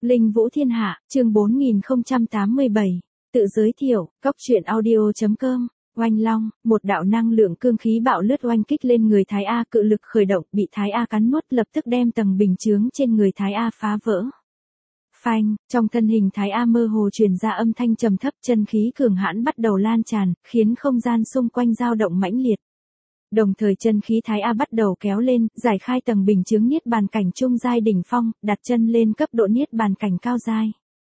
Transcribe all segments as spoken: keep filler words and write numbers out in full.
Linh Vũ Thiên Hạ, chương bốn nghìn không trăm tám mươi bảy. Tự giới thiệu, cóc truyện audio chấm com. Oanh long, một đạo năng lượng cương khí bạo lướt oanh kích lên người Thái A, cự lực khởi động, bị Thái A cắn nuốt, lập tức đem tầng bình chướng trên người Thái A phá vỡ. Phanh, trong thân hình Thái A mơ hồ truyền ra âm thanh trầm thấp, chân khí cường hãn bắt đầu lan tràn, khiến không gian xung quanh dao động mãnh liệt. Đồng thời chân khí Thái A bắt đầu kéo lên, giải khai tầng bình chướng niết bàn cảnh trung giai đỉnh phong, đặt chân lên cấp độ niết bàn cảnh cao giai.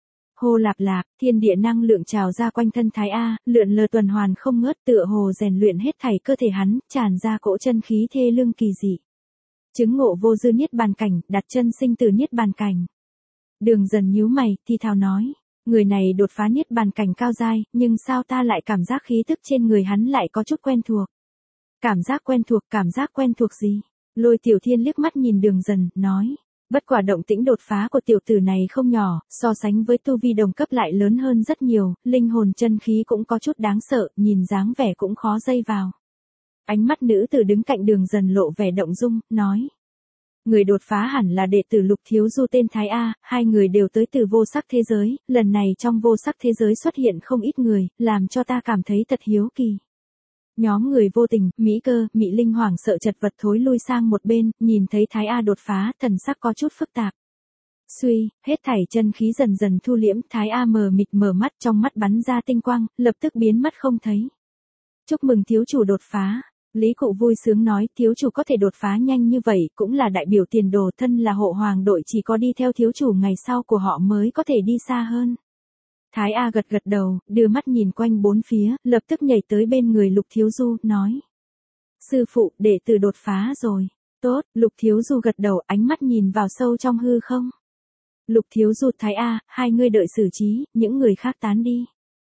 Hô lạp lạp, thiên địa năng lượng trào ra quanh thân Thái A, lượn lờ tuần hoàn không ngớt, tựa hồ rèn luyện hết thảy cơ thể hắn, tràn ra cỗ chân khí thê lương kỳ dị. Chứng ngộ vô dư niết bàn cảnh, đặt chân sinh tử niết bàn cảnh. Đường Dần nhíu mày, thì thào nói, người này đột phá niết bàn cảnh cao giai, nhưng sao ta lại cảm giác khí tức trên người hắn lại có chút quen thuộc. Cảm giác quen thuộc, cảm giác quen thuộc gì? Lôi Tiểu Thiên liếc mắt nhìn Đường Dần, nói. Bất quả động tĩnh đột phá của tiểu tử này không nhỏ, so sánh với tu vi đồng cấp lại lớn hơn rất nhiều, linh hồn chân khí cũng có chút đáng sợ, nhìn dáng vẻ cũng khó dây vào. Ánh mắt nữ tử đứng cạnh Đường Dần lộ vẻ động dung, nói. Người đột phá hẳn là đệ tử Lục Thiếu Du tên Thái A, hai người đều tới từ vô sắc thế giới, lần này trong vô sắc thế giới xuất hiện không ít người, làm cho ta cảm thấy thật hiếu kỳ. Nhóm người vô tình, Mỹ Cơ, Mỹ Linh hoảng sợ chật vật thối lui sang một bên, nhìn thấy Thái A đột phá, thần sắc có chút phức tạp. Suy, hết thảy chân khí dần dần thu liễm, Thái A mờ mịt mở mắt, trong mắt bắn ra tinh quang, lập tức biến mất không thấy. Chúc mừng thiếu chủ đột phá. Lý Cụ vui sướng nói, thiếu chủ có thể đột phá nhanh như vậy, cũng là đại biểu tiền đồ, thân là hộ hoàng đội, chỉ có đi theo thiếu chủ ngày sau của họ mới có thể đi xa hơn. Thái A gật gật đầu, đưa mắt nhìn quanh bốn phía, lập tức nhảy tới bên người Lục Thiếu Du, nói. Sư phụ, đệ tử đột phá rồi. Tốt, Lục Thiếu Du gật đầu, ánh mắt nhìn vào sâu trong hư không. Lục Thiếu Du, Thái A, hai ngươi đợi xử trí, những người khác tán đi.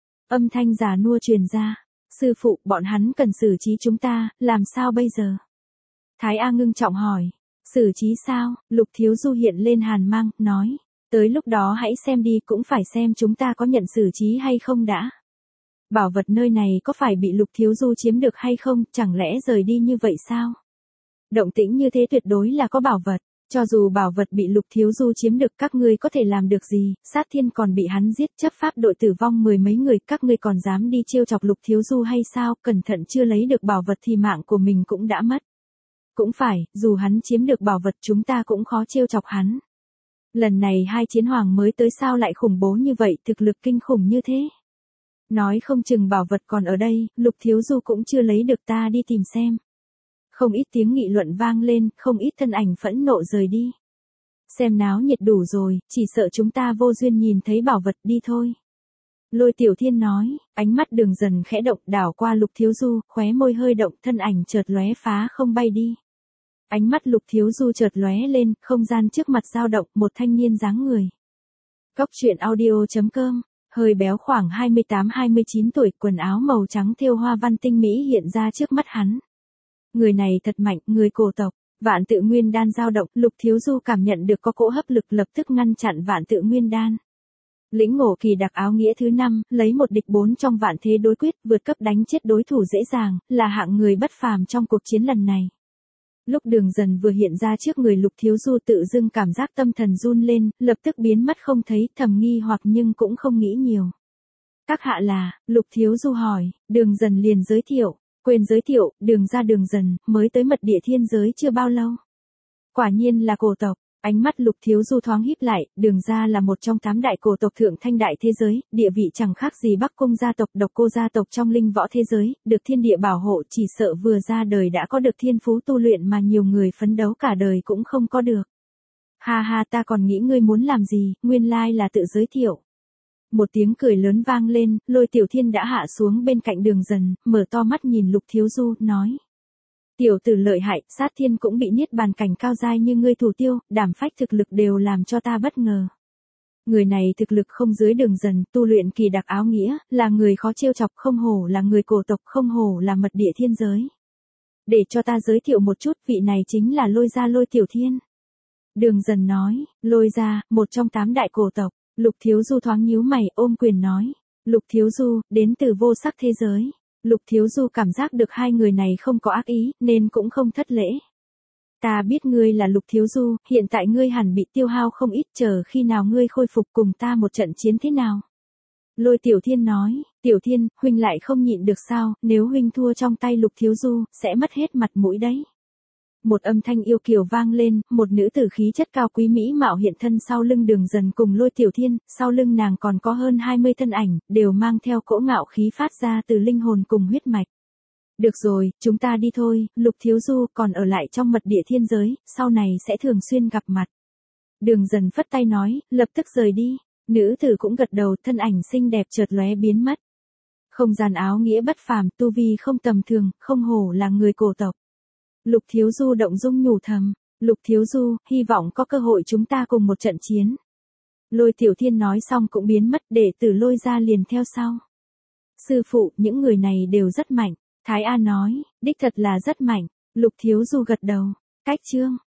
Âm thanh già nua truyền ra. Sư phụ, bọn hắn cần xử trí chúng ta, làm sao bây giờ? Thái A ngưng trọng hỏi. Xử trí sao? Lục Thiếu Du hiện lên hàn mang, nói. Tới lúc đó hãy xem đi, cũng phải xem chúng ta có nhận xử trí hay không đã. Bảo vật nơi này có phải bị Lục Thiếu Du chiếm được hay không, chẳng lẽ rời đi như vậy sao? Động tĩnh như thế tuyệt đối là có bảo vật, cho dù bảo vật bị Lục Thiếu Du chiếm được, các ngươi có thể làm được gì? Sát Thiên còn bị hắn giết, chấp pháp đội tử vong mười mấy người, các ngươi còn dám đi trêu chọc Lục Thiếu Du hay sao? Cẩn thận chưa lấy được bảo vật thì mạng của mình cũng đã mất. Cũng phải, dù hắn chiếm được bảo vật chúng ta cũng khó trêu chọc hắn. Lần này hai chiến hoàng mới tới sao lại khủng bố như vậy, thực lực kinh khủng như thế. Nói không chừng bảo vật còn ở đây, Lục Thiếu Du cũng chưa lấy được, ta đi tìm xem. Không ít tiếng nghị luận vang lên, không ít thân ảnh phẫn nộ rời đi. Xem náo nhiệt đủ rồi, chỉ sợ chúng ta vô duyên nhìn thấy bảo vật, đi thôi. Lôi Tiểu Thiên nói, ánh mắt Đường Dần khẽ động, đảo qua Lục Thiếu Du, khóe môi hơi động, thân ảnh chợt lóe phá không bay đi. Ánh mắt Lục Thiếu Du chợt lóe lên, không gian trước mặt dao động, một thanh niên dáng người. Cóc truyện audio chấm com, hơi béo khoảng hai mươi tám hai mươi chín tuổi, quần áo màu trắng thêu hoa văn tinh mỹ hiện ra trước mắt hắn. Người này thật mạnh, người cổ tộc, Vạn Tự Nguyên Đan dao động, Lục Thiếu Du cảm nhận được có cỗ hấp lực, lập tức ngăn chặn Vạn Tự Nguyên Đan. Lĩnh ngộ kỳ đặc áo nghĩa thứ năm, lấy một địch bốn trong vạn thế đối quyết, vượt cấp đánh chết đối thủ dễ dàng, là hạng người bất phàm trong cuộc chiến lần này. Lúc Đường Dần vừa hiện ra trước người Lục Thiếu Du, tự dưng cảm giác tâm thần run lên, lập tức biến mất không thấy, thầm nghi hoặc nhưng cũng không nghĩ nhiều. Các hạ là, Lục Thiếu Du hỏi, Đường Dần liền giới thiệu, quên giới thiệu, Đường gia Đường Dần, mới tới mật địa thiên giới chưa bao lâu. Quả nhiên là cổ tộc, ánh mắt Lục Thiếu Du thoáng híp lại, Đường gia là một trong tám đại cổ tộc thượng thanh đại thế giới, địa vị chẳng khác gì Bắc Cung gia tộc, Độc Cô gia tộc trong linh võ thế giới, được thiên địa bảo hộ, chỉ sợ vừa ra đời đã có được thiên phú tu luyện mà nhiều người phấn đấu cả đời cũng không có được. Ha ha, ta còn nghĩ ngươi muốn làm gì, nguyên lai là tự giới thiệu. Một tiếng cười lớn vang lên, Lôi Tiểu Thiên đã hạ xuống bên cạnh Đường Dần, mở to mắt nhìn Lục Thiếu Du, nói. Tiểu tử lợi hại, Sát Thiên cũng bị niết bàn cảnh cao giai như ngươi thủ tiêu, đảm phách thực lực đều làm cho ta bất ngờ. Người này thực lực không dưới Đường Dần, tu luyện kỳ đặc áo nghĩa, là người khó trêu chọc, không hổ là người cổ tộc, không hổ là mật địa thiên giới. Để cho ta giới thiệu một chút, vị này chính là Lôi gia Lôi Tiểu Thiên. Đường Dần nói, Lôi gia, một trong tám đại cổ tộc. Lục Thiếu Du thoáng nhíu mày, ôm quyền nói. Lục Thiếu Du, đến từ vô sắc thế giới. Lục Thiếu Du cảm giác được hai người này không có ác ý, nên cũng không thất lễ. Ta biết ngươi là Lục Thiếu Du, hiện tại ngươi hẳn bị tiêu hao không ít, chờ khi nào ngươi khôi phục cùng ta một trận chiến thế nào. Lôi Tiểu Thiên nói, Tiểu Thiên, huynh lại không nhịn được sao, nếu huynh thua trong tay Lục Thiếu Du, sẽ mất hết mặt mũi đấy. Một âm thanh yêu kiều vang lên, một nữ tử khí chất cao quý mỹ mạo hiện thân sau lưng Đường Dần cùng Lôi Tiểu Thiên, sau lưng nàng còn có hơn hai mươi thân ảnh, đều mang theo cỗ ngạo khí phát ra từ linh hồn cùng huyết mạch. Được rồi, chúng ta đi thôi, Lục Thiếu Du còn ở lại trong mật địa thiên giới, sau này sẽ thường xuyên gặp mặt. Đường Dần phất tay nói, lập tức rời đi. Nữ tử cũng gật đầu, thân ảnh xinh đẹp chợt lóe biến mất. Không gian áo nghĩa bất phàm, tu vi không tầm thường, không hổ là người cổ tộc. Lục Thiếu Du động dung nhủ thầm, Lục Thiếu Du, hy vọng có cơ hội chúng ta cùng một trận chiến. Lôi Tiểu Thiên nói xong cũng biến mất, đệ tử Lôi ra liền theo sau. Sư phụ, những người này đều rất mạnh. Thái A nói, đích thật là rất mạnh. Lục Thiếu Du gật đầu. Cách chương